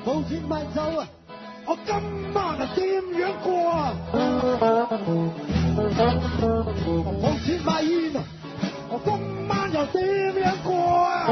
冇錢買酒啊！我今晚啊點樣過啊？冇錢買煙啊！我今晚又點樣過啊？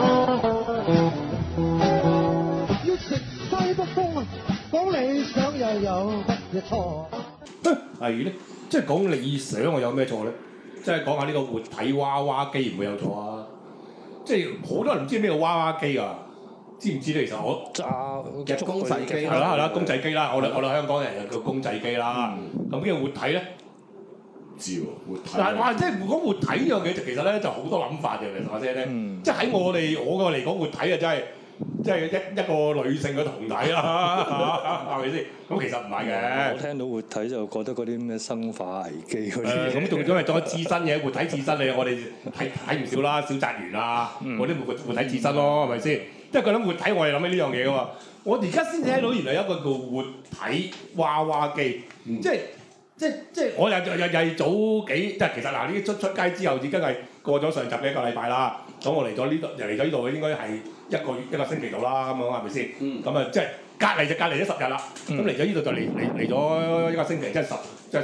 要食西北風啊！講理想又有乜嘢錯？ 係咧，即係講理想我有咩錯咧？即係講下呢個活體娃娃機唔會有錯啊！即係好多人唔知咩叫娃娃機啊？知唔知咧？其實我夾公仔機係啦，公仔機啦，我哋香港人就叫公仔機啦。咁呢個活體咧？ 知喎，活體。 但係哇，即係講活體呢樣嘢，其實咧就好多諗法嘅。其實話聲咧，即係喺我個嚟講，活體啊真係一個女性嘅胴體啦，係咪先？咁其實唔係嘅。 我聽到活體就覺得嗰啲咩生化危機嗰啲。 咁仲係再自身嘅活體自身，我哋睇唔少啦，小澤圓啊，嗰啲活體自身咯，係咪先？即係佢諗活體，我哋諗起呢樣嘢噶嘛。我而家先聽到原來有一個叫活體娃娃機，即係我又係早幾，即係其實嗱呢啲出街之後已經係過咗上集嘅一個禮拜啦。咁我嚟咗呢度應該係一個星期到啦，咁樣係咪先？咁啊即係隔離咗10日啦。咁嚟咗呢度就嚟咗一個星期，即係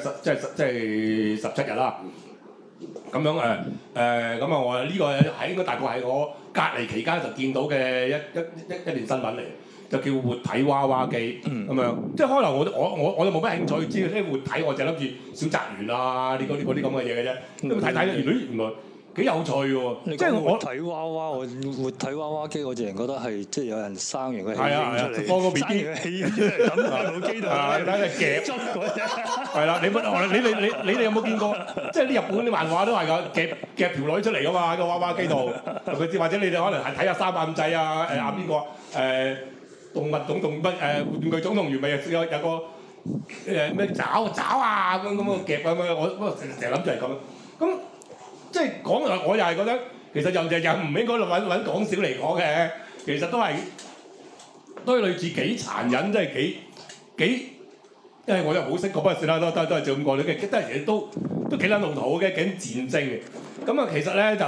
17日啦。咁樣咁啊我呢個係應該大概係我隔離期間就見到嘅一段新聞嚟。就叫活體娃娃機咁樣，即係可能我就冇乜興趣知呢啲活體，我就諗住小澤圓啊呢嗰啲咁嘅嘢嘅啫。咁睇原來幾有趣喎！即係活體娃娃，活體娃娃機，我自然覺得係即係有人生完個氣出嚟， 放個 BB 氣出嚟咁喺部機度， 睇佢夾係啦，你哋有冇見過？即係啲日本啲漫畫都係㗎，夾條女出嚟㗎嘛，喺個娃娃機度。或者你哋可能係睇下三百五仔啊，邊個動物總動物玩具總動員咪有個咩爪啊咁個夾咁樣，我成日諗住係咁樣。咁即係講我又係覺得其實又唔應該揾講笑嚟講嘅，其實都係類似幾殘忍，即係幾，因為我又冇識過，不過算啦，都係就咁講嘅，都係都幾撚老土嘅，幾戰爭嘅。咁啊，其實咧就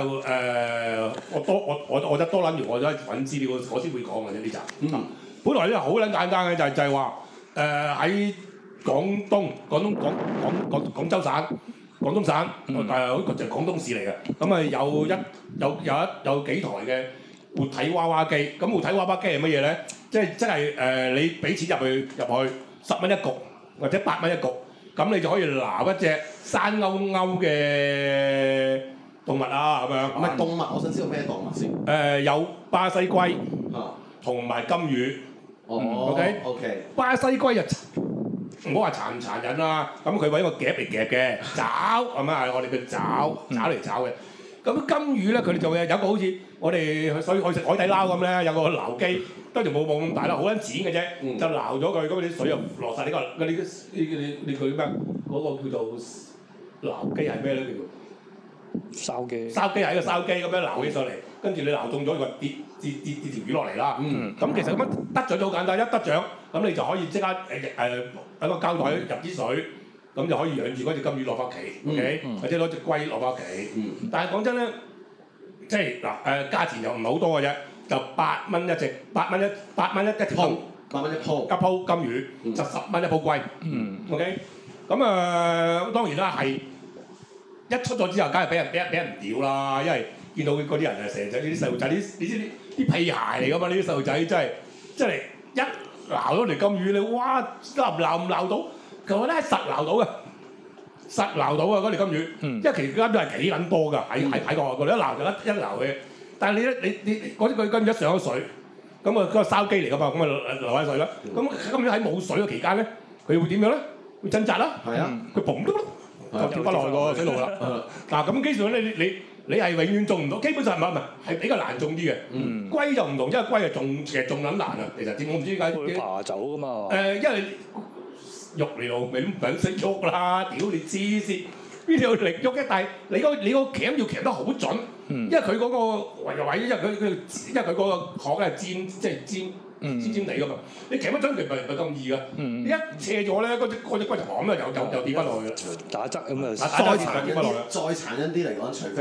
我就多諗完，我再揾資料，我先會講嘅啫呢集。本來咧好撚簡單嘅，就係話喺廣東州省，廣東省好似係廣東市嚟嘅。咁啊有幾台嘅活體娃娃機。咁活體娃娃機係乜嘢咧？即係你俾錢入去10蚊一局或者8蚊一局，咁你就可以撈一隻生勾嘅動物啊咁樣。 唔係動物，我想知道咩動物先？ 有巴西龜同埋金魚。OK。巴西龜就唔好話殘唔殘忍啦，咁佢揾個夾嚟夾嘅，爪係咪啊？我哋叫爪嚟爪嘅。咁金魚咧，佢哋就有個好似我哋去食海底撈咁咧，有個撈機，當然冇咁大啦，好撚淺嘅啫，就撈咗佢，咁啲水又落晒呢個嗰啲咩？嗰個叫做撈機係咩咧？叫做筲箕係一個筲箕咁樣撈起上嚟，跟住你撈中咗，佢跌條魚落嚟啦。咁其實咁樣得獎就好簡單，一得獎咁你就可以即刻喺個膠袋入啲水，咁就可以養住嗰隻金魚落翻屋企 ，OK？或者攞隻龜落翻屋企。但係講真咧，即係嗱價錢又唔係好多嘅啫，就8蚊一隻，8蚊一條 8蚊一鋪金魚，就10蚊一鋪龜。OK？咁當然啦，係一出咗之後，梗係俾人屌啦，因為見到嗰啲人成日啲細路仔，你知啲屁孩嚟㗎嘛？呢啲細路仔真係一撈咗條金魚，你哇撈唔撈到？佢話咧實撈到嘅，嗰條金魚，因為其實金魚係幾撚多㗎，喺個外國你一撈就一撈嘅。但係你嗰啲金魚一上咗水，咁啊嗰個筲箕嚟㗎嘛，咁啊流下水啦。咁金魚喺冇水嘅期間咧，佢會點樣咧？會掙扎啦，佢嘣都就跳翻落去個水路啦。嗱咁基本上你係永遠中唔到，基本上唔係比較難中啲嘅。龜就唔同，因為龜其實仲撚難啊。其實我唔知點解。 會爬走㗎嘛？ 因為喐你老味都唔撚識喐啦，屌你黐線！邊度有力喐嘅？但係你個鉗要鉗得好準，因為佢嗰個位，因為佢嗰個殼係尖地㗎嘛，你鉗得準其實唔係咁易㗎。你一斜咗咧，嗰隻龜就咁又跌翻落去啦。 打側咁啊！ 再殘忍啲嚟講，除非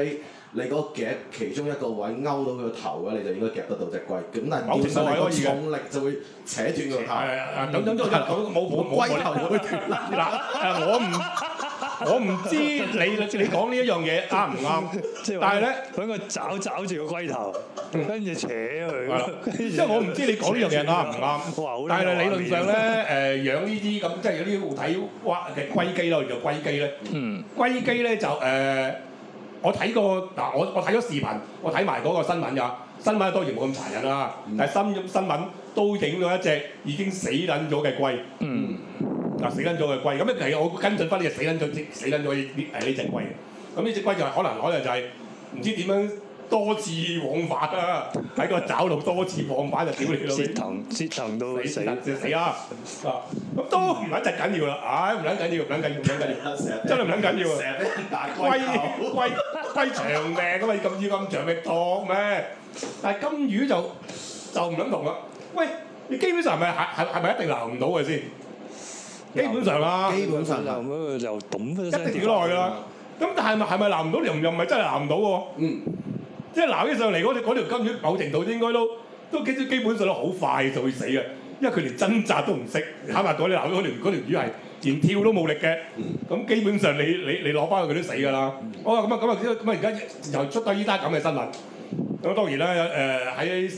你嗰個夾其中一個位勾到佢個頭嘅，你就應該夾得到隻龜。咁但係某程度係可以嘅重力就會扯斷個頭。 等冇龜頭就會斷啦。 我唔知你講呢一樣嘢啱唔啱，但係咧揾個爪住個龜頭，跟住扯佢。 即係我唔知你講呢樣嘢啱唔啱，但係理論上咧養呢啲咁即係有啲活體蛙嘅龜機啦，叫做龜機咧。龜機咧就我睇過嗱，我睇咗視頻，我睇埋嗰個新聞㗎。新聞當然冇咁殘忍啦，但係新聞都影到一隻已經死撚咗嘅龜。嗱死撚咗嘅龜，咁咧其實我跟進翻呢隻死撚咗呢隻龜嘅。咁呢隻龜就係可能就係唔知點樣多次往返啦，喺個爪度多次往返就屌你老味， 折騰到死啊！咁都唔撚緊要啦，唉唔撚緊要，真係唔撚緊要啊！ 成日俾人打龜頭。 龜長命㗎嘛，咁長命托咩？但係金魚就唔撚同啦。喂，你基本上係咪一定撈唔到嘅先？基本上啦， 基本上就揼咗一定要耐㗎啦。咁但係咪撈唔到？又唔係真係撈唔到喎。即係撈起上嚟嗰條金魚，某程度應該都基本上都好快就會死嘅，因為佢連掙扎都唔識。坦白講，你撈咗嗰條魚係連跳都冇力嘅，咁基本上你攞翻佢都死㗎啦。好啊，咁而家又出咗依單咁嘅新聞。咁當然啦，喺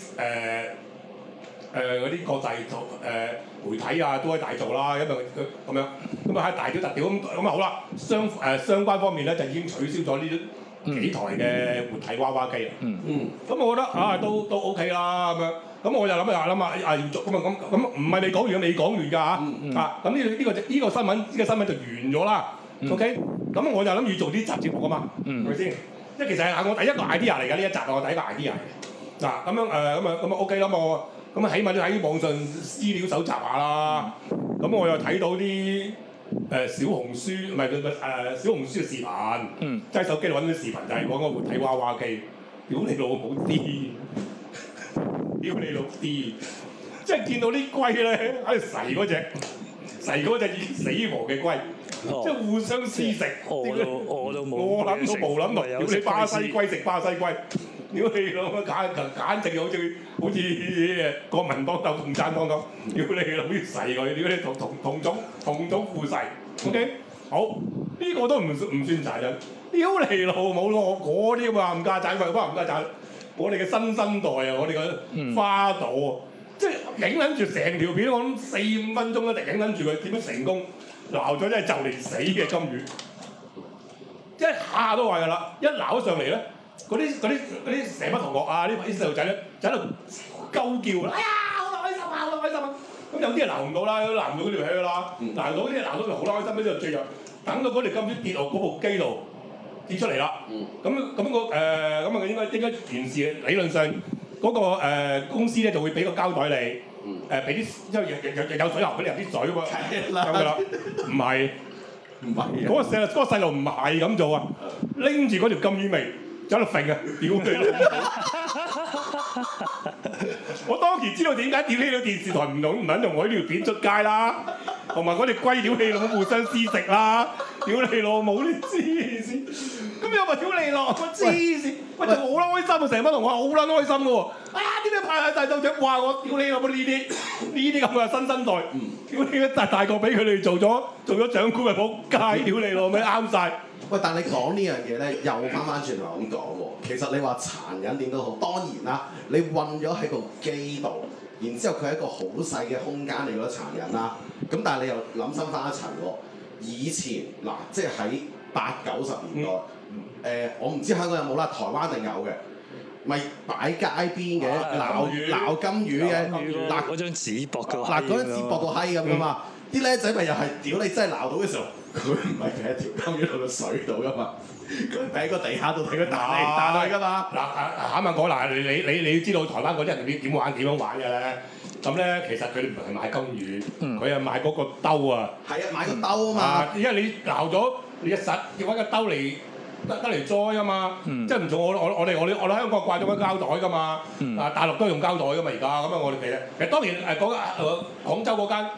嗰啲國際媒體啊都可以大做啦，因為佢咁樣，咁啊喺大屌特屌咁好啦，相關方面咧就已經取消咗呢幾台嘅活體娃娃機啦。咁我覺得都 OK 啦咁樣，咁我就諗要做咁唔係未講完㗎嚇。咁呢個新聞就完咗啦。OK，咁我就諗要做啲集節目㗎嘛，係咪先？即係其實係我第一個 idea 嚟㗎，呢一集係我第一個 idea 嚟嘅。嗱咁樣咁啊 OK 啦，咁起碼都喺網上資料搜集下啦。咁我又睇到啲小紅書，唔係小紅書嘅視頻，即係手機度揾啲視頻就係講個活體娃娃機，屌你老母啲，屌你老啲，即係見到啲龜咧喺度噬嗰隻已經死亡嘅龜，即係互相撕食。 我都冇， 我諗到冇諗到，屌你巴西龜食巴西龜。屌你老母簡直好似國民黨鬥共產黨咁，屌你老母要噬佢，屌你同種互噬 ，OK 好呢個都唔算殘忍，屌你老母咯，嗰啲話冚家產，我哋嘅新生代啊，我哋嘅花朵啊，即係影撚住成條片，我諗4-5分鐘一直影撚住佢點樣成功撈咗真係就嚟死嘅金魚，即係下都話㗎啦，一撈咗上嚟咧。嗰啲成班同學啊，啲細路仔咧就喺度鳩叫，哎呀好開心啊，好開心啊！咁有啲人撈唔到啦，撈唔到嗰條氣啦，撈到啲人撈到就好開心，跟住最後等到嗰條金魚跌落嗰部機度跌出嚟啦。咁應該完事，理論上嗰個公司咧就會俾個膠袋你，俾啲因為有水喉俾你入啲水喎，有㗎啦，唔係嗰個細路唔係咁做啊，拎住嗰條金魚尾。喺度揈啊！屌你老母！我當時知道點解屌你老電視台唔撚用我呢條片出街啦，同埋嗰隻龜屌你老母互相撕食啦！屌你老母你黐線！咁又話屌你老母黐線！喂，好撚開心啊！成班同學好撚開心嘅喎！哎呀，點解派下大鬥獎？哇！我屌你老母呢啲咁嘅新生代，屌你大個俾佢哋做咗長官咪仆街！屌你老母啱晒！ 喂，但你講呢樣嘢咧，又翻轉頭咁講喎。其實你話殘忍點都好，當然啦，你韞咗喺個機度，然之後佢係一個好細嘅空間，你覺得殘忍啦。咁但係你又諗深翻一層喎。以前嗱，即係喺80-90年代，我唔知香港有冇啦，台灣定有嘅，咪擺街邊嘅撈金魚嘅， 嗱嗰張紙駁個嗱嗰張紙駁個閪咁噶嘛。啲僆仔咪又係屌你真係撈到嘅時候，佢唔係喺條金魚落個水度噶嘛，佢喺個地下度睇佢彈嚟彈去噶嘛。 嗱，啱啱講嗱，你要知道台灣嗰啲人點樣玩嘅咧？咁咧其實佢哋唔係買金魚，佢係買嗰個兜啊。係啊，買個兜啊嘛。因為你撈咗，你一實要揾個兜嚟得嚟裝啊嘛。即係唔同我哋香港慣咗揾膠袋噶嘛。大陸都用膠袋噶嘛而家。咁啊我哋其實當然廣州嗰間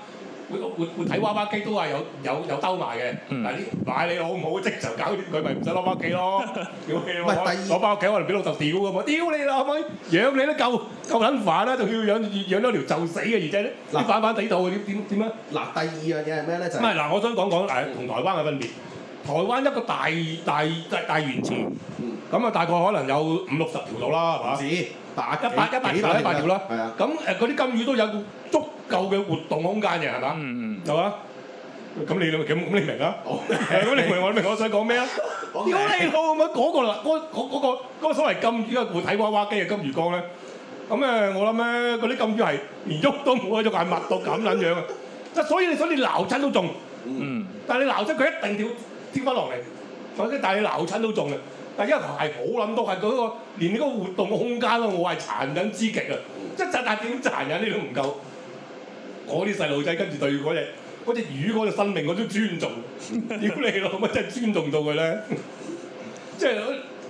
活體娃娃機都係有兜賣嘅。嗱啲買你好唔好即就搞掂佢，咪唔使攞翻屋企咯。屌你攞翻屋企可能俾老豆屌㗎嘛！屌你啦，可唔可以養你都夠撚煩啦，仲要養多條就死嘅，而且啲反反地道點啊？ 嗱，第二樣嘢係咩咧？就唔係嗱，我想講同台灣嘅分別。台灣一個大園池，咁啊大概可能有50-60條到啦，係嘛？ 止 100條啦。 係啊。 咁嗰啲金魚都有足夠嘅活動空間嘅，係嘛？係嘛？咁你明啦？咁你明我明我想講咩啊？屌你老母嗰個啦，嗰個所謂金魚嘅活體娃娃機嘅金魚缸咧，咁我諗咧嗰啲金魚係連喐都冇，仲係密到咁撚樣啊！即係所以你鬧親都中，但係你鬧親佢一定跳翻落嚟，但係你鬧親都中嘅。但係一係好撚多係嗰個連呢個活動嘅空間咯，我係殘忍之極啊！即係但係點殘忍你都唔夠，嗰啲細路仔跟住對嗰隻魚嗰隻生命嗰種尊重，屌你老母真係尊重到佢咧！即係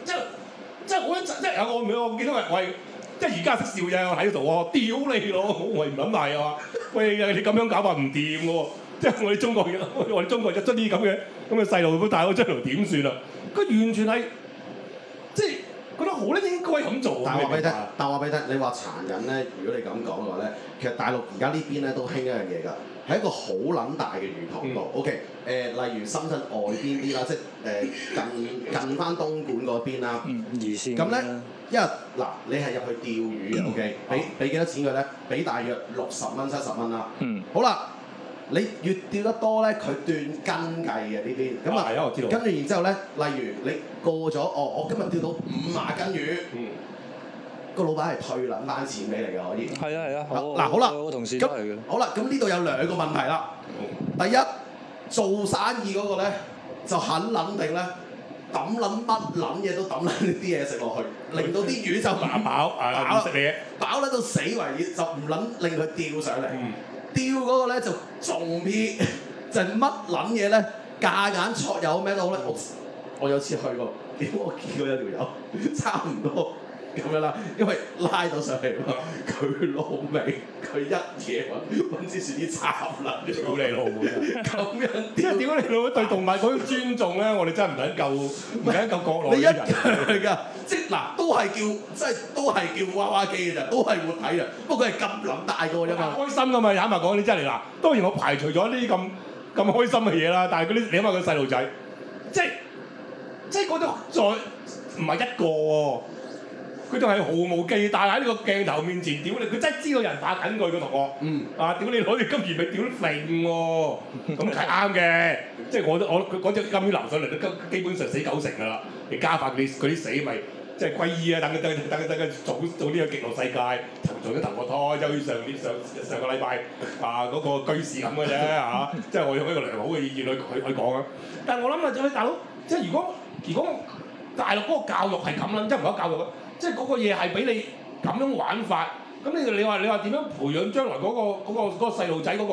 我見到我係即係而家識笑啫，我喺度喎，屌你老母，我唔諗埋啊！喂，你咁樣搞法唔掂嘅喎，即係我哋中國出啲咁嘅細路，大佬出嚟點算啊？佢完全係即係覺得好咧，應該咁做。 但話俾你聽，你話殘忍咧，如果你咁講嘅話咧，其實大陸而家呢邊咧都興一樣嘢㗎，係一個好撚大嘅魚塘度。OK，例如深圳外邊啲啦，即係近翻東莞嗰邊啦。 二線。 咁咧，因為嗱，你係入去釣魚嘅 OK，俾幾多錢佢咧？俾大約60蚊、70蚊啦。好啦。你越釣得多咧，佢斷斤計嘅呢邊，咁啊， 我知道。 跟住然之後咧，例如你過咗，我今日釣到50斤魚，個老闆係退撚翻錢俾你嘅可以。 係啊。 嗱好啦， 我同事都係嘅。 好啦，咁呢度有2個問題啦。第一，做生意嗰個咧就肯撚定咧，抌撚乜撚嘢都抌撚啲嘢食落去，令到啲魚就飽食嘢， 飽撚到死為止，就唔撚令佢釣上嚟。釣嗰個咧就仲撇，就係乜撚嘢咧？夾硬戳有咩都好咧。我有次去過，屌我見過有條友差唔多咁樣啦，因為拉到上嚟嘛，佢老味，佢一嘢揾支樹枝插撚咗。 屌你老母！ 咁樣即係點解你老母對動物嗰種尊重咧？我哋真係唔撚夠國內你一樣㗎，即係嗱，都係叫娃娃機嘅咋，都係活體嘅，不過佢係咁撚大個啫嘛。 開心㗎嘛，坦白講，你真係嗱，當然我排除咗呢啲咁開心嘅嘢啦，但係嗰啲你諗下個細路仔，即係嗰種再唔係一個喎。佢仲係毫無忌憚喺呢個鏡頭面前屌你，佢真係知道人打緊佢個同學。屌你攞住金魚咪屌揈喎，咁係啱嘅。即係佢嗰隻金魚流上嚟都基本上死90%㗎啦。你加快佢啲死咪即係歸依啊！等佢早啲去極樂世界，做咗投個胎，就好似上個禮拜嗰個居士咁嘅啫嚇。即係我用一個良好嘅意見去講啊。但係我諗啊，大佬，即係如果大陸嗰個教育係咁啦，即係唔係教育啊？即係嗰個嘢係俾你咁樣玩法，咁你話點樣培養將來嗰個細路仔嗰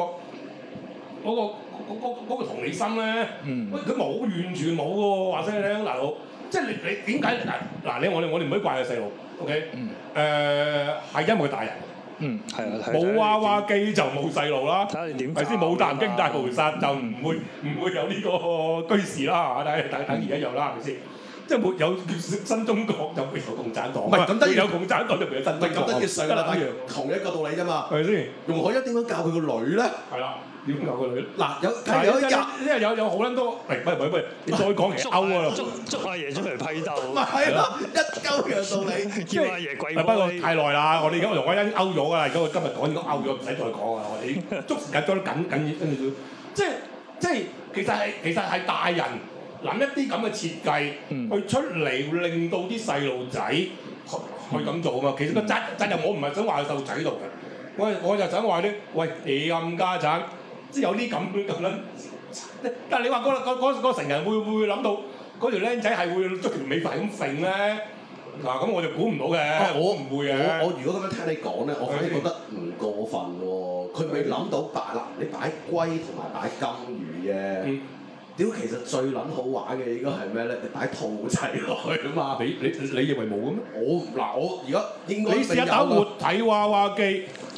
個同理心咧？喂，佢冇，完全冇喎，話聲你聽，大佬，即係你點解嗱我哋唔可以怪個細路 ，OK？係因為佢大人。 係啊。 冇娃娃機就冇細路啦。 睇下你點。 係先冇南京大屠殺就唔會有呢個居士啦，等而家有啦，係咪先？即係沒有新中國就會有共產黨， 唔係咁得有共產黨就會有新中國。 咁得意上個禮拜同一個道理啫嘛， 係咪先？ 容海一點樣教佢個女咧？ 係啦，點教個女？嗱，因為有好撚多，喂，你再講其實勾啊！ 捉阿爺出嚟批鬥。 咪係咯，一鳩樣道理。 叫阿爺跪。 不過太耐啦，我哋而家容海欣勾咗㗎啦，而家我今日講已經勾咗，唔使再講啊！我哋捉時間捉得緊，跟住即係其實係大人。諗一啲咁嘅設計，去出嚟令到啲細路仔去咁做啊嘛。其實個責任我唔係想話喺細路仔度嘅，我就想話啲，喂，你冚家產，即係有啲咁樣。但係你話嗰成人會諗到嗰條僆仔係會捉條尾髮咁揈咧？嗱，咁我就估唔到嘅。我唔會嘅。 我如果咁樣聽你講咧，我反而覺得唔過分喎。佢未諗到你擺龜同埋擺金魚啫。屌，其實最撚好玩嘅應該係咩咧？你擺兔仔落去啊嘛！ 你認為冇嘅咩？ 我而家應該你試下打活體娃娃機，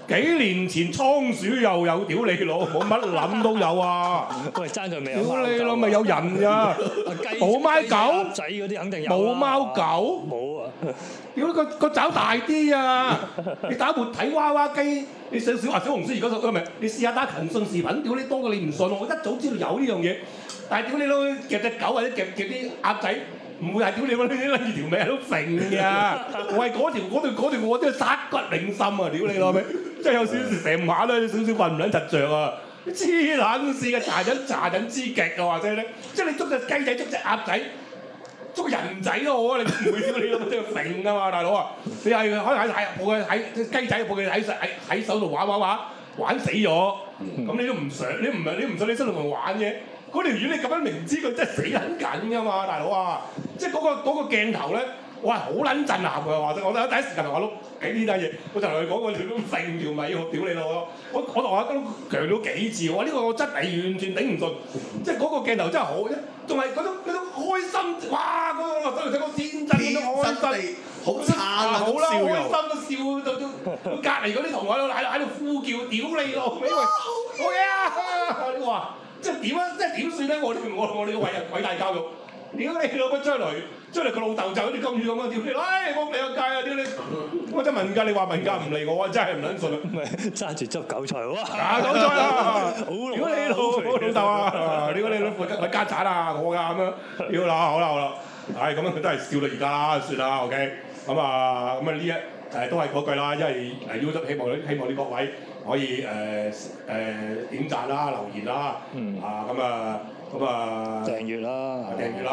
幾年前倉鼠又有屌你老母，乜撚都有啊！ 喂，爭佢未有屌你老咪有人㗎，冇貓狗仔嗰啲肯定有冇貓狗， 冇啊！ 屌個爪大啲啊！你打活體娃娃機，你上小紅書而家就咪？你試下打騰訊視頻，屌你多過你唔信我一早知道有呢樣嘢，但係屌你老夾隻狗或者夾啲鴨仔。唔會係屌你嗰啲拎住條尾喺度揈㗎，我係嗰條我真係殺骨銘心啊！屌你老味，真係有少少成晚咧，少少瞓唔撚實著啊！黐撚線嘅殘忍之極啊！或者咧，即係你捉隻雞仔、捉隻鴨仔、捉人仔都好啊！你唔會屌你老味真係揈㗎嘛，大佬啊！你係可能喺雞仔部嘅喺手度玩死咗，咁你都唔想，你唔想你身度同玩嘅。嗰條魚你咁樣明知佢真係死撚緊㗎嘛，大佬啊！即係嗰個鏡頭咧，我係好撚震撼㗎，話真，我第一時間同我碌幾呢單嘢，我就同佢講我條都揈條尾，我屌你老！我同阿哥強調幾次，我呢個我真係完全頂唔順，即係嗰個鏡頭真係好，仲係嗰種開心，哇！嗰個天真嗰種開心， 好燦爛好啦， 笑容， 開心都笑到隔離嗰啲同學喺度呼叫，屌你老味！好嘢啊！你話？即係點啊？即係點算咧？我哋嘅偉大教育，屌你老母將來個老豆就好似金魚咁啊！屌你，幫你個街啊！屌你，我真問價，你話問價唔嚟我真係唔撚信啊！ 唔係揸住執韭菜哇！ 韭菜啊！ 好屌你老豆啊！屌你老父咪家產啊！我㗎咁樣，屌啦好啦，係咁樣佢都係笑到而家啦，算啦 OK。咁啊呢一都係嗰句啦，因為YouTube希望啲各位。可以點讚啦、留言啦，咁啊訂閱啦，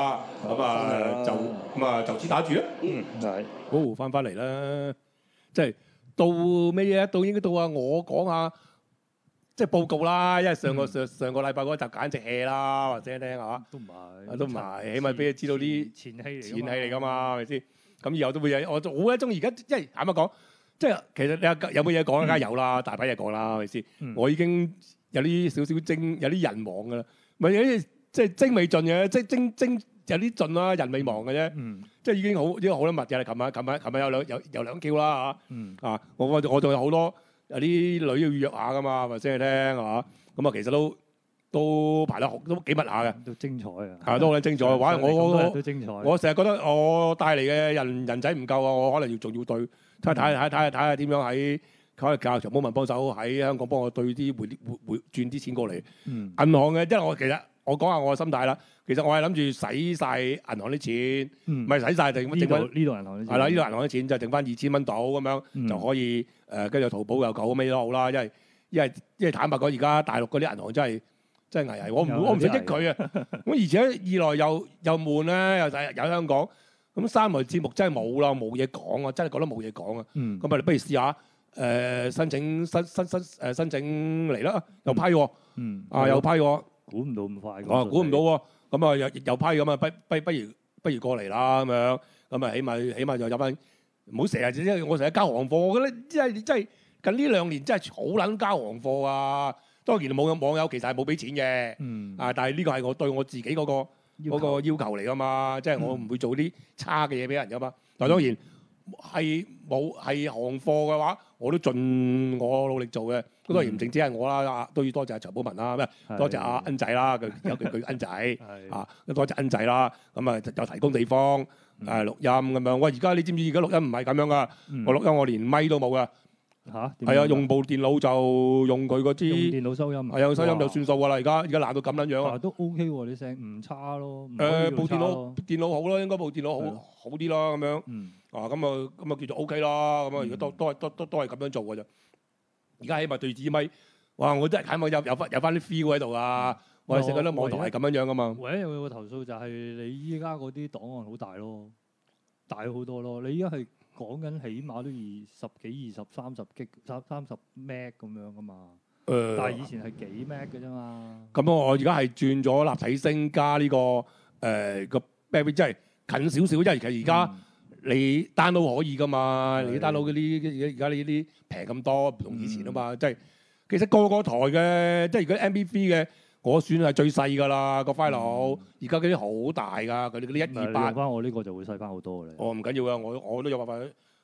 就此打住啦。 係。 好，翻嚟啦，即係到咩嘢？到應該到啊！我講下即係報告啦，因為上個禮拜嗰集簡直 hea 啦，或者聽下都唔係， 起碼俾你知道啲前戲嚟㗎嘛，係咪先？咁以後都會有，我好鬼中意而家，即係坦白講。即係其實你有冇嘢講梗係有啦，大把嘢講啦，係咪先？我已經有啲少少精，有啲人亡㗎啦，咪有啲即係精未盡嘅，即係精有啲盡啦，人未亡嘅啫。即係已經好多密嘅啦。琴日有兩 Q 啦嚇。我仲有好多有啲女要約下㗎嘛，話聲你聽係嘛？咁啊其實都排得好，都幾密下嘅。 都精彩啊！ 都好精彩。玩都精彩。 我成日覺得我帶嚟嘅人仔唔夠啊，我可能仲要對。睇下點樣喺教長寶文幫手喺香港幫我對啲回轉啲錢過嚟。銀行嘅，因為其實我講下我嘅心態啦。其實我係諗住使晒銀行啲錢，唔係使晒定剩翻呢度銀行啲錢。係啦，呢度銀行啲錢就剩翻2000蚊到咁樣，就可以跟住淘寶又夠咩都好啦。因為坦白講，而家大陸嗰啲銀行真係危危，我唔想益佢啊。咁而且二來又悶咧，又香港。咁三台節目真係冇啦，冇嘢講啊！真係覺得冇嘢講啊！咁啊，你不如試下申請嚟啦，又批喎，又批喎， 估唔到咁快， 估唔到喎，咁啊又批咁啊，不如過嚟啦咁樣，咁啊起碼就有翻，唔好成日因為我成日交行貨，我覺得真係近呢2年真係好撚交行貨啊！當然網友其實係冇俾錢嘅，但係呢個係我對我自己嗰個要求嚟噶嘛，即係我唔會做啲差嘅嘢俾人噶嘛。但係當然係行貨嘅話，我都盡我努力做嘅。咁當然唔淨止係我啦，都要多謝阿長寶文啦，多謝阿恩仔啦，有佢恩仔多謝恩仔啦。咁啊又提供地方錄音咁樣。喂，而家你知唔知而家錄音唔係咁樣噶？我錄音我連咪都冇噶。係啊，用部電腦就用佢嗰支電腦收音， 係用收音就算數㗎啦。而家爛到咁撚樣啊！ 都 OK 喎，你聲唔差咯。 部電腦好咯，應該部電腦好啲咯，咁樣。咁啊叫做 OK 啦。咁啊，如果都係咁樣做㗎啫。而家起碼對支咪，哇！我真係起碼有翻啲 feel 喺度啊！我哋成日覺得網台係咁樣㗎嘛。 唯一有個投訴就係你依家嗰啲檔案好大咯，大好多咯。你依家係講緊起碼都20幾、20、30 G、30 Meg 咁樣噶嘛？但係以前係幾 Meg 嘅啫嘛。咁我而家係轉咗立體聲加呢個個 baby， 即係近少少，因為其實而家你 download 可以噶嘛，你 download 嗰啲而家呢啲平咁多，唔同以前啊嘛。即係其實個台嘅，即係如果 MP3 嘅，我算係最細㗎啦個 file。而家嗰啲好大㗎，佢哋嗰啲128。 用翻我呢個就會細翻好多嘅。 唔緊要啊，我都有辦法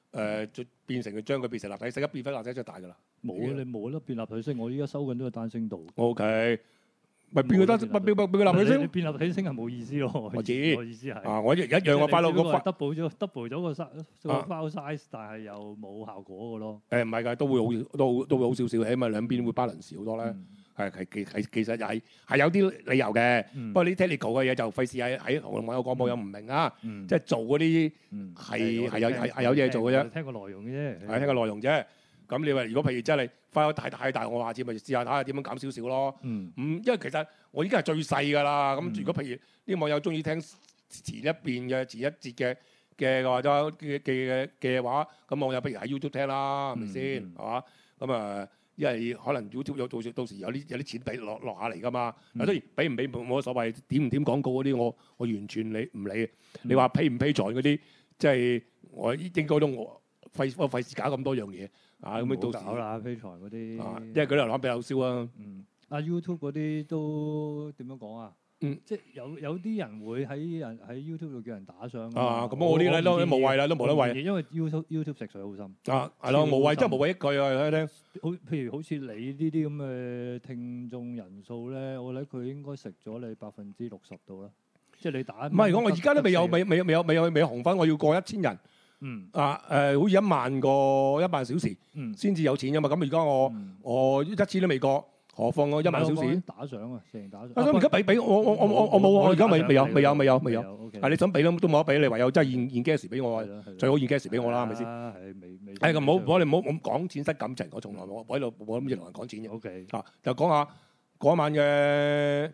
變成將佢變成立體聲，一變翻立體聲就大㗎啦。 冇啊，你冇得變立體聲，我依家收緊都係單聲道。 OK。咪變個得，變個立體聲。 你變立體聲係冇意思咯。 我知， 我意思係。 啊，我一樣我快樂個 double 咗個 file size，但係又冇效果嘅咯。 唔係㗎，都會好少少，起碼兩邊會 balance 好多咧。其實係有啲理由嘅。不過呢 technical 嘅嘢就費事喺網友廣播又唔明啊。即係做嗰啲係有嘢做嘅啫。 聽個內容嘅啫。 係聽個內容啫。咁你話如果譬如真係file太大，我下次咪試下睇下點樣減少少咯。因為其實我已經係最細㗎啦。咁如果譬如啲網友中意聽前一節嘅或者嘅話，咁網友不如喺 YouTube 聽啦，係咪先？係嘛？咁啊，因為可能 YouTube 到時有啲錢俾落下嚟㗎嘛。當然俾唔俾冇乜所謂，點唔點廣告嗰啲我完全唔理。你話批唔批財嗰啲，即係我應該都費事搞咁多樣嘢。咁樣到時搞啦，飛財嗰啲， 因為佢流量比較少啊。 YouTube 嗰啲都點樣講啊？即係有啲人會喺 YouTube 度叫人打賞咁我啲咧都無謂啦，都冇得謂。 因為 YouTube 食水好深。 係咯，無謂真係無謂一句啊！聽。 譬如好似你呢啲咁嘅聽眾人數咧，我諗佢應該食咗你60%到啦。即係你打。唔係，我而家都未有紅分，我要過1000人。好似1萬小時先至有錢㗎嘛。咁而家我1000都未過，何況我1萬小時打賞啊，成打賞。 咁而家俾我冇，我而家未有。你想俾都冇得俾，你唯有真係現 gas 俾我，最好現 gas 俾我啦，係咪先？係咁唔好講錢失感情，我從來冇喺度冇諗住同人講錢嘅。 OK。 就講下嗰晚嘅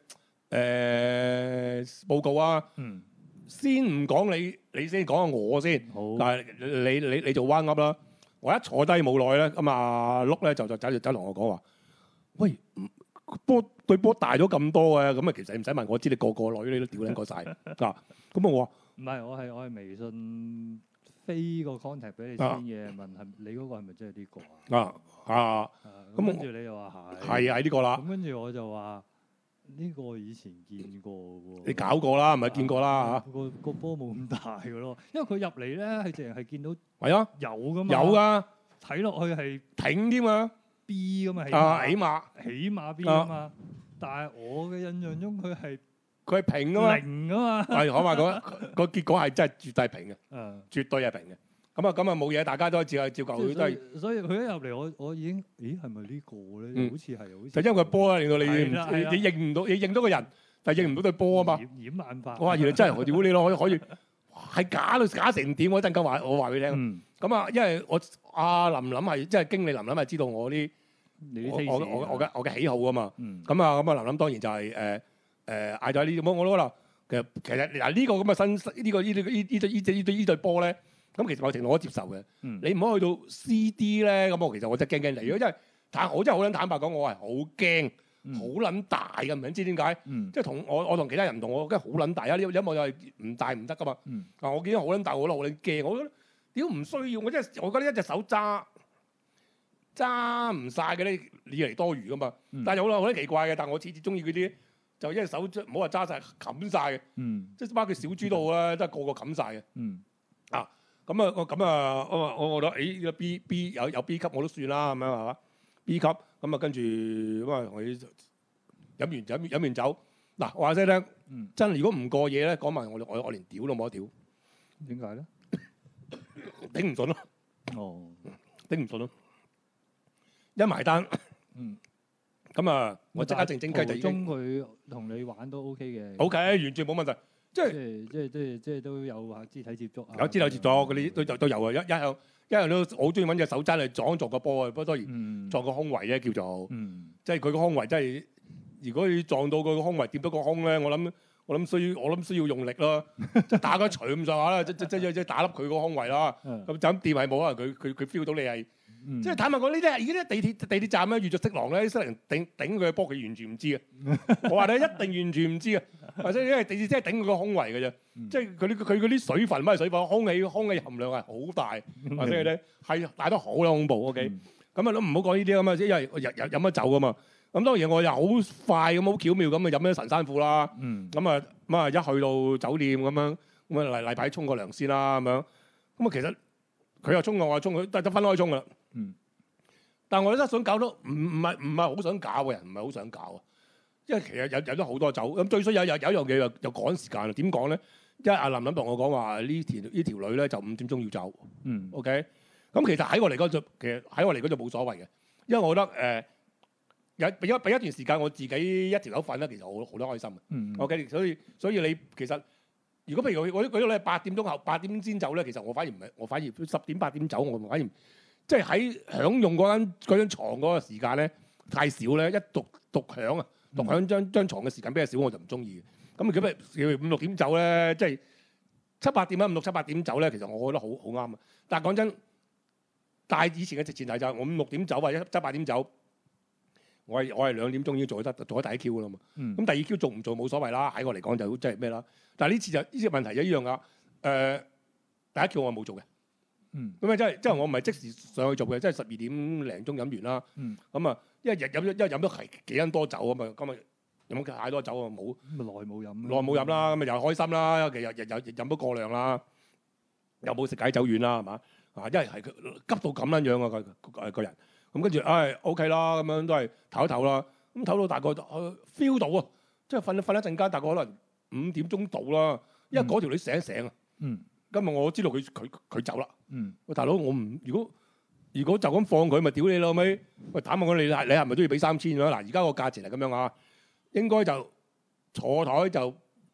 報告啊。先唔講你先講下我先。但係你做彎噏啦。我一坐低冇耐咧，咁碌咧就走同我講話，喂，對波大咗咁多嘅，咁其實唔使問，我知你個女你都屌撚過晒。咁我話唔係，我係微信飛個 contact 俾你先嘅，問係你嗰個係咪真係呢個啊？咁跟住你又話係呢個啦。 咁跟住我就話。呢個以前見過喎， 你搞過啦，唔係見過啦嚇。 個波冇咁大嘅咯，因為佢入嚟咧係淨係見到係啊有噶嘛， 有噶， 睇落去係挺添嘛 B 噶嘛，起碼 B 啊嘛。但係我嘅印象中佢係平啊嘛， 零啊嘛。 係我話個結果係真係絕對平嘅，絕對係平嘅。咁啊冇嘢，大家都照舊都係。 所以佢一入嚟，我已經，咦係咪呢個咧？好似係，好似。 就因為個波啊，令到你認唔到，你認到個人，但係認唔到對波啊嘛。 掩眼法。 我話原來真係，屌你咯，可以係假成點？我一陣間我話俾你聽。咁因為我林林係即係經理林林係知道我啲我嘅喜好啊嘛。咁林林當然就係嗌咗呢啲。我覺得其實嗱呢個咁嘅新呢對波咧。咁其實某程度我接受嘅，你唔好去到 CD 咧，咁其實我真係驚嚟，因為我真係好撚坦白講，我係好驚，好撚大嘅，唔知點解，即係同我同其他人唔同，我梗係好撚大啊！呢音樂又係唔大唔得噶嘛，我見到好撚大，我覺得好撚驚，我覺得屌唔需要，我覺得一隻手揸唔晒嘅咧，以嚟多餘噶嘛，但係有啦，好撚奇怪嘅，但係我次次中意嗰啲就一隻手唔好話揸晒，冚晒嘅，即係包括小豬度啦，真係個個冚晒嘅，咁我覺得誒 B 有 B 級我都算啦，咁樣係嘛 B 級咁跟住咁同佢飲完酒嗱話聲聽，真如果唔過夜咧，講埋我連屌都冇得屌， 點解咧？ 頂唔順咯，頂唔順咯，一埋單，我即刻靜雞就已經。 佢同你玩都 OK 嘅。 OK，完全冇問題。即係都有話肢體接觸， 有肢體接觸嗰啲都有啊！一向都好中意揾隻手踭嚟撞個波啊！不過當然撞個胸圍咧叫做，即係佢個胸圍真係，如果你撞到佢個胸圍掂到個胸咧，我諗需要用力咯，即係打個錘咁上下啦，即打凹佢個胸圍啦。咁就咁掂係冇可能佢 feel 到你係。即係坦白講，呢啲而家啲地鐵站咧遇着色狼咧，色狼頂佢嘅波，佢完全唔知嘅。我話你一定完全唔知嘅，或者因為地鐵真係頂佢個胸圍嘅啫。即係佢嗰啲水分，乜係水分？空氣含量係好大，或者咧係大得好啦，恐怖。OK，咁都唔好講呢啲咁啊，因為我日飲咗酒噶嘛。咁當然我又好快咁好巧妙咁飲咗神山褲啦。咁啊一去到酒店咁樣，例牌沖個涼先啦咁樣。咁其實佢又衝我又衝，佢得分開衝噶啦。但係我覺得想搞到唔係好想搞嘅人，唔係好想搞啊。因為其實有咗好多酒，咁最衰有一樣嘢又趕時間啦。點講咧？因為阿林同我講話呢條女咧就5點鐘要走。OK。咁其實喺我嚟講就冇所謂嘅，因為我覺得俾一段時間我自己一條友瞓咧，其實我好多開心嘅。OK。所以你其實如果譬如我舉到你8點鐘後8點先走咧，其實我反而唔係，我反而10點8點走，我反而即係喺享用嗰張牀嗰個時間咧太少咧，一獨享啊！獨享張床嘅時間比較少，我就唔中意嘅。咁佢譬如5、6點走咧，即係7、8點啦，5、6、7、8點走咧，其實我覺得好啱啊。但係講真，但係以前嘅前提就係我5、6點走或者7、8點走，我係2點鐘已經做咗第一 Q 啦嘛。咁第二 Q 做唔做冇所謂啦，喺我嚟講就即係咩啦。但係呢次問題就一樣噶。第一 Q 我冇做嘅。咁啊，即係我唔係即時上去做嘅，即係12點零鐘飲完啦。咁啊，因為飲咗係幾斤多酒啊嘛，今日飲咗太多酒啊，冇耐冇飲啦，咁啊又開心啦，其實又飲咗過量啦，又冇食解酒丸啦，係嘛？因為係佢急到咁樣樣啊個人，咁跟住OK 啦，咁樣都係唞一唞啦，咁唞到大概feel 到啊，即係瞓一陣間，大概可能5點鐘到啦，因為嗰條女醒一醒啊。今日我知道佢走啦。喂，大佬，我唔如果就咁放佢，咪屌你老味！喂，坦白講，你係咪都要俾3000啊？嗱，而家個價錢係咁樣啊，應該就坐台就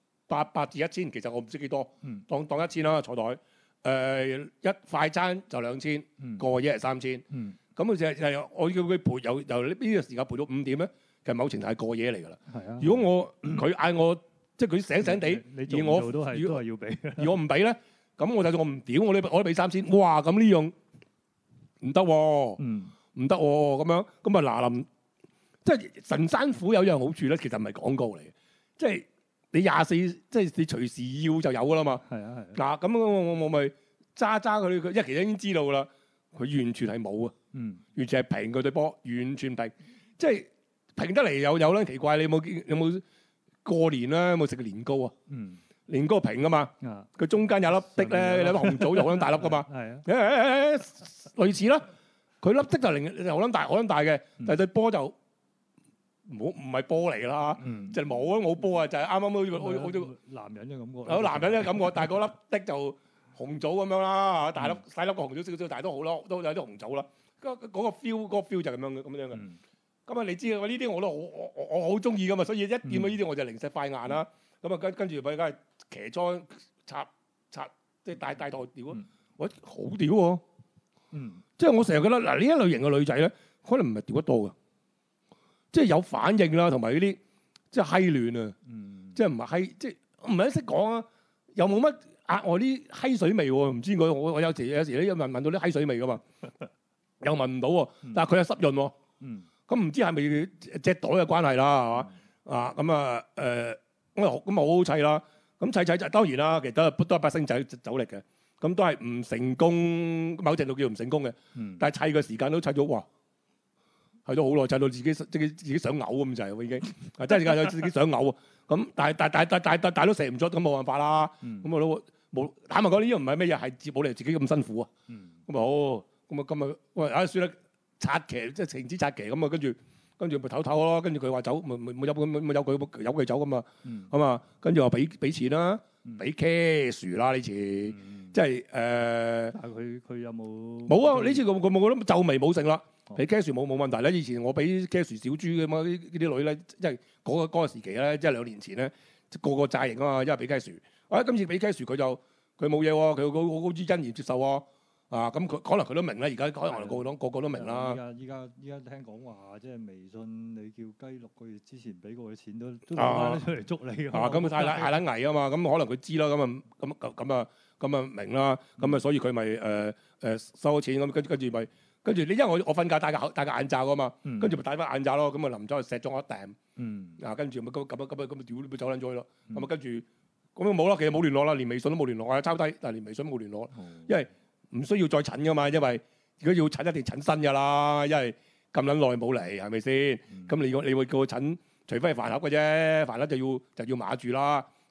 800至1000，其實我唔知幾多，當1000啦坐台。一快餐就2000，過夜係3000。咁佢就係我叫佢陪由呢個時間陪到5點咧，其實某程度係過夜嚟㗎啦。如果佢嗌我，即係佢醒地，而我都係要俾。 而我唔俾咧，咁我就算我唔屌，我都俾3000。哇！咁呢樣唔得喎，唔得喎，咁啊嗱，即係神山虎有一樣好處咧，其實唔係廣告嚟嘅，即係你24，即係你隨時要就有㗎啦嘛。嗱，咁我咪揸佢，因為其實已經知道㗎啦，佢完全係冇啊，完全係平佢對波，完全平，即係平得嚟有撚奇怪。你有冇過年啦？有冇食過年糕啊？年糕平㗎嘛，佢中間有粒的咧，有粒紅棗就好撚大粒㗎嘛。類似啦，佢粒的就好撚大嘅，但係對波就唔係波嚟㗎啦，就冇波啊，就係啱啱好似男人嘅感覺。 有男人嘅感覺，但係嗰粒的就紅棗咁樣啦，大粒細粒個紅棗少少，但係都好咯，都有啲紅棗啦。嗰個 feel 就係咁樣嘅。咁啊，你知啊，呢啲我都我好中意㗎嘛，所以一見到呢啲我就零舍快眼啦。咁啊跟住咪梗係騎裝插，即係大袋屌啊！喂，好屌喎！即係我成日覺得嗱，呢一類型嘅女仔咧，可能唔係屌得多嘅，即係有反應啦，同埋呢啲即係閪亂啊，即係唔係閪，即係唔係識講啊，又冇乜額外啲閪水味喎，唔知我有時咧聞到啲閪水味噶嘛，又聞唔到喎，但係佢係濕潤喎，咁唔知係咪隻袋嘅關係啦，係嘛？咁啊咁好好砌啦，咁砌當然啦，其實都係把聲仔走力嘅。咁都係唔成功，某程度叫唔成功嘅。但係砌嘅時間都砌咗，哇！砌咗好耐，砌到自己想嘔咁滯喎已經。真係㗎，自己想嘔啊！咁但都射唔出，咁冇辦法啦。咁我都冇坦白講，呢樣唔係咩嘢，係冇理自己咁辛苦啊。咁啊好，咁啊今日喂算啦，拆騎即係停止拆騎咁啊，跟住咪唞咯，跟住佢話走，咪有佢走咁啊，咁啊，跟住話俾錢啦，俾 cash 啦呢次，即係但係佢有冇？ 冇啊！呢次佢冇覺得皺眉冇剩啦，俾 cash 冇問題咧。以前我俾 cash 小豬嘅嘛，呢啲女咧，即係嗰個時期咧，即係2年前咧，個個債型啊嘛，因為俾 cash。今次俾 cash 佢冇嘢喎，佢好之欣然接受喎。咁佢可能佢都明啦，而家可能個個都明啦。 依家聽講話，即係微信你叫雞6個月之前俾過嘅錢都攞翻出嚟捉你㗎。 咁佢太撚危啊嘛，咁可能佢知啦，咁啊明啦，咁啊所以佢咪收咗錢咁，跟住你因為我瞓覺戴個眼罩㗎嘛，跟住咪戴翻眼罩咯，咁啊臨走去錫咗我一啖。跟住咪咁屌你咪走撚咗去咯，咁啊跟住咁冇啦，其實冇聯絡啦，連微信都冇聯絡，我抄低，但係連微信都冇聯絡，因為唔需要再診㗎嘛，因為如果要診一定診新㗎啦，因為咁撚耐冇嚟，係咪先？咁你會叫我診，除非係飯盒嘅啫，飯盒就要碼住啦。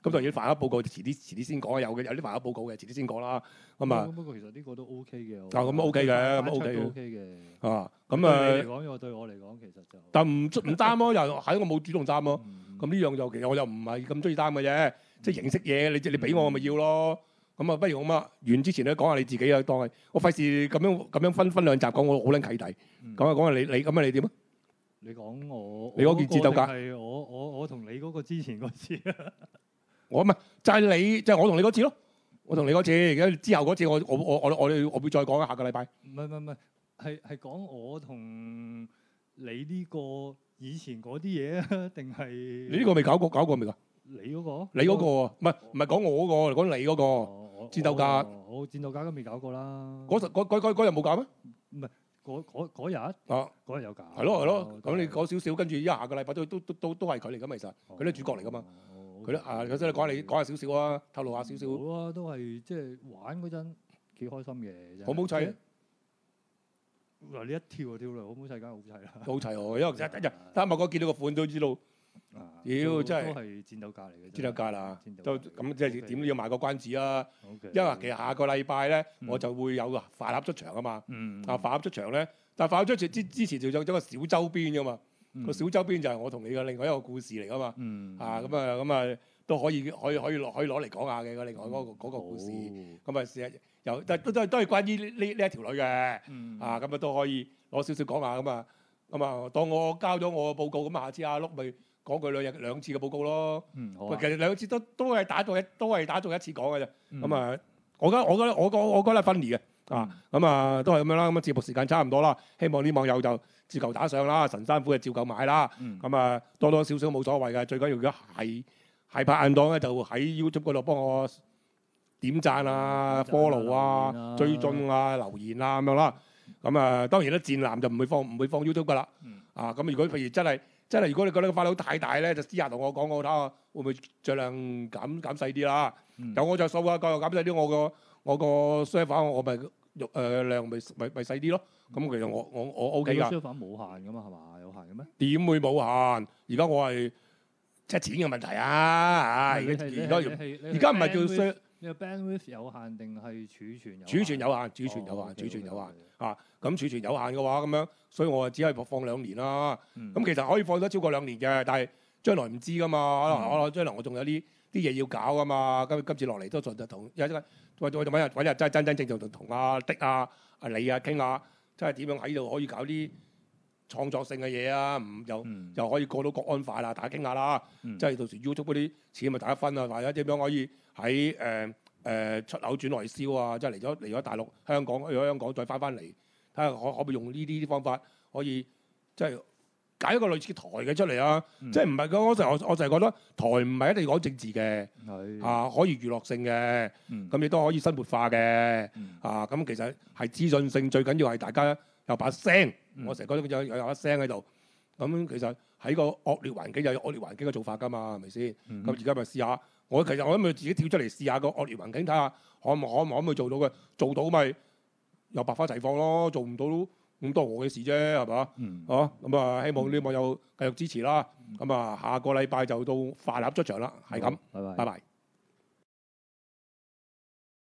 咁當然啲飯盒報告遲啲先講，有啲飯盒報告嘅，遲啲先講啦。咁啊， 不過其實呢個都 OK 嘅。 啊，咁 OK 嘅，咁 OK 嘅。 啊，咁啊， 對我嚟講其實就， 但唔擔咯，又喺我冇主動擔咯。咁呢樣就其實我又唔係咁中意擔嘅啫，即係形式嘢，你俾我咪要咯。咁啊，不如咁啊，完之前咧講下你自己啊，當係我費事咁樣分兩集講，我好撚契弟。講下你咁啊，你點啊？ 你講我， 你嗰件戰鬥架係我同你嗰個之前嗰次我唔係就係你，就係我同你嗰次咯。我同你嗰次，而家之後嗰次我會再講下個禮拜。 唔係，係講我同你呢個以前嗰啲嘢啊，定係你呢個未搞過未㗎？ 你嗰個？ 你嗰個唔係講我嗰個，講你嗰個戰鬥架。 我戰鬥架都未搞過啦。 嗰日冇搞咩？ 唔係嗰日啊，嗰日有搞。 係咯，咁你講少少，跟住下個禮拜都係佢嚟㗎嘛，其實佢都主角嚟㗎嘛。佢都咁所以講下少少啊，透露下少少。 好啊，都係即係玩嗰陣幾開心嘅。 好唔好砌啊？ 嗱，你一跳就跳嚟，好唔好砌梗係好砌啦。 好砌喎，因為啱啱我見到個款都知道。妖真係都係戰鬥架嚟嘅。 戰鬥架啦，都咁即係點都要賣個關子啊。因為其實下個禮拜咧，我就會有飯盒出場啊嘛。飯盒出場咧，但係飯盒出場之前就有咗個小周邊㗎嘛。個小周邊就係我同你嘅另外一個故事嚟㗎嘛。咁啊都可以攞嚟講下嘅。另外嗰個故事，咁啊試下又都係關於呢一條女嘅。咁啊都可以攞少少講下咁啊。當我交咗我嘅報告，咁下次阿碌咪講佢兩次嘅報告咯。其實兩次都係打做一次講嘅啫。咁啊，我覺得分離嘅。都係咁樣啦。咁啊節目時間差唔多啦，希望啲網友就照舊打賞啦，神山虎就照舊買啦。多多少少冇所謂嘅，最緊要如果係拍硬檔咧，就喺 YouTube 嗰度幫我點讚啊、follow 啊、追蹤啊、留言啊咁樣啦。當然咧，戰艦就唔會放 YouTube 噶啦。咁如果譬如真係，如果你覺得個花佬太大咧，就私下同我講，我睇下會唔會盡量減細啲啦。有我着數啊，夠減細啲，我個 server 我咪量咪細啲咯。咁其實我 OK 㗎。 server 冇限㗎嘛，係嘛？有限嘅咩？ 點會冇限？而家我係即係錢嘅問題啊！而家唔係叫 server。 你個 bandwidth 有限定係儲存有限？ 儲存有限。咁儲存有限嘅話，咁樣，所以我只係放2年啦。咁其實可以放得超過2年嘅，但係將來唔知噶嘛。可能將來我仲有啲嘢要搞噶嘛。今次落嚟都就同揾日真正同阿的啊、阿李啊傾下，即係點樣喺度可以搞啲創作性嘅嘢啊？又可以過到國安法啦，大家傾下啦。即係到時 YouTube 嗰啲錢咪大家分啊，或者點樣可以喺出口轉內銷啊？即係嚟咗大陸、香港，去咗香港再翻嚟，睇下可唔可以用呢啲方法可以即係揀一個類似台嘅出嚟啊！即係唔係嗰時我就係覺得台唔係一定要講政治嘅，可以娛樂性嘅，咁亦都可以生活化嘅，咁其實係資訊性，最緊要係大家有把聲。我成日覺得有把聲喺度，咁其實喺個惡劣環境有惡劣環境嘅做法㗎嘛，係咪先？咁而家咪試下。我其實我諗咪自己跳出嚟試下個惡劣環境，睇下可唔可以做到嘅，做到咪又百花齊放咯，做唔到咁多我嘅事啫，係嘛？咁希望啲網友繼續支持啦。下個禮拜就到飯盒出場啦，係咁，拜拜。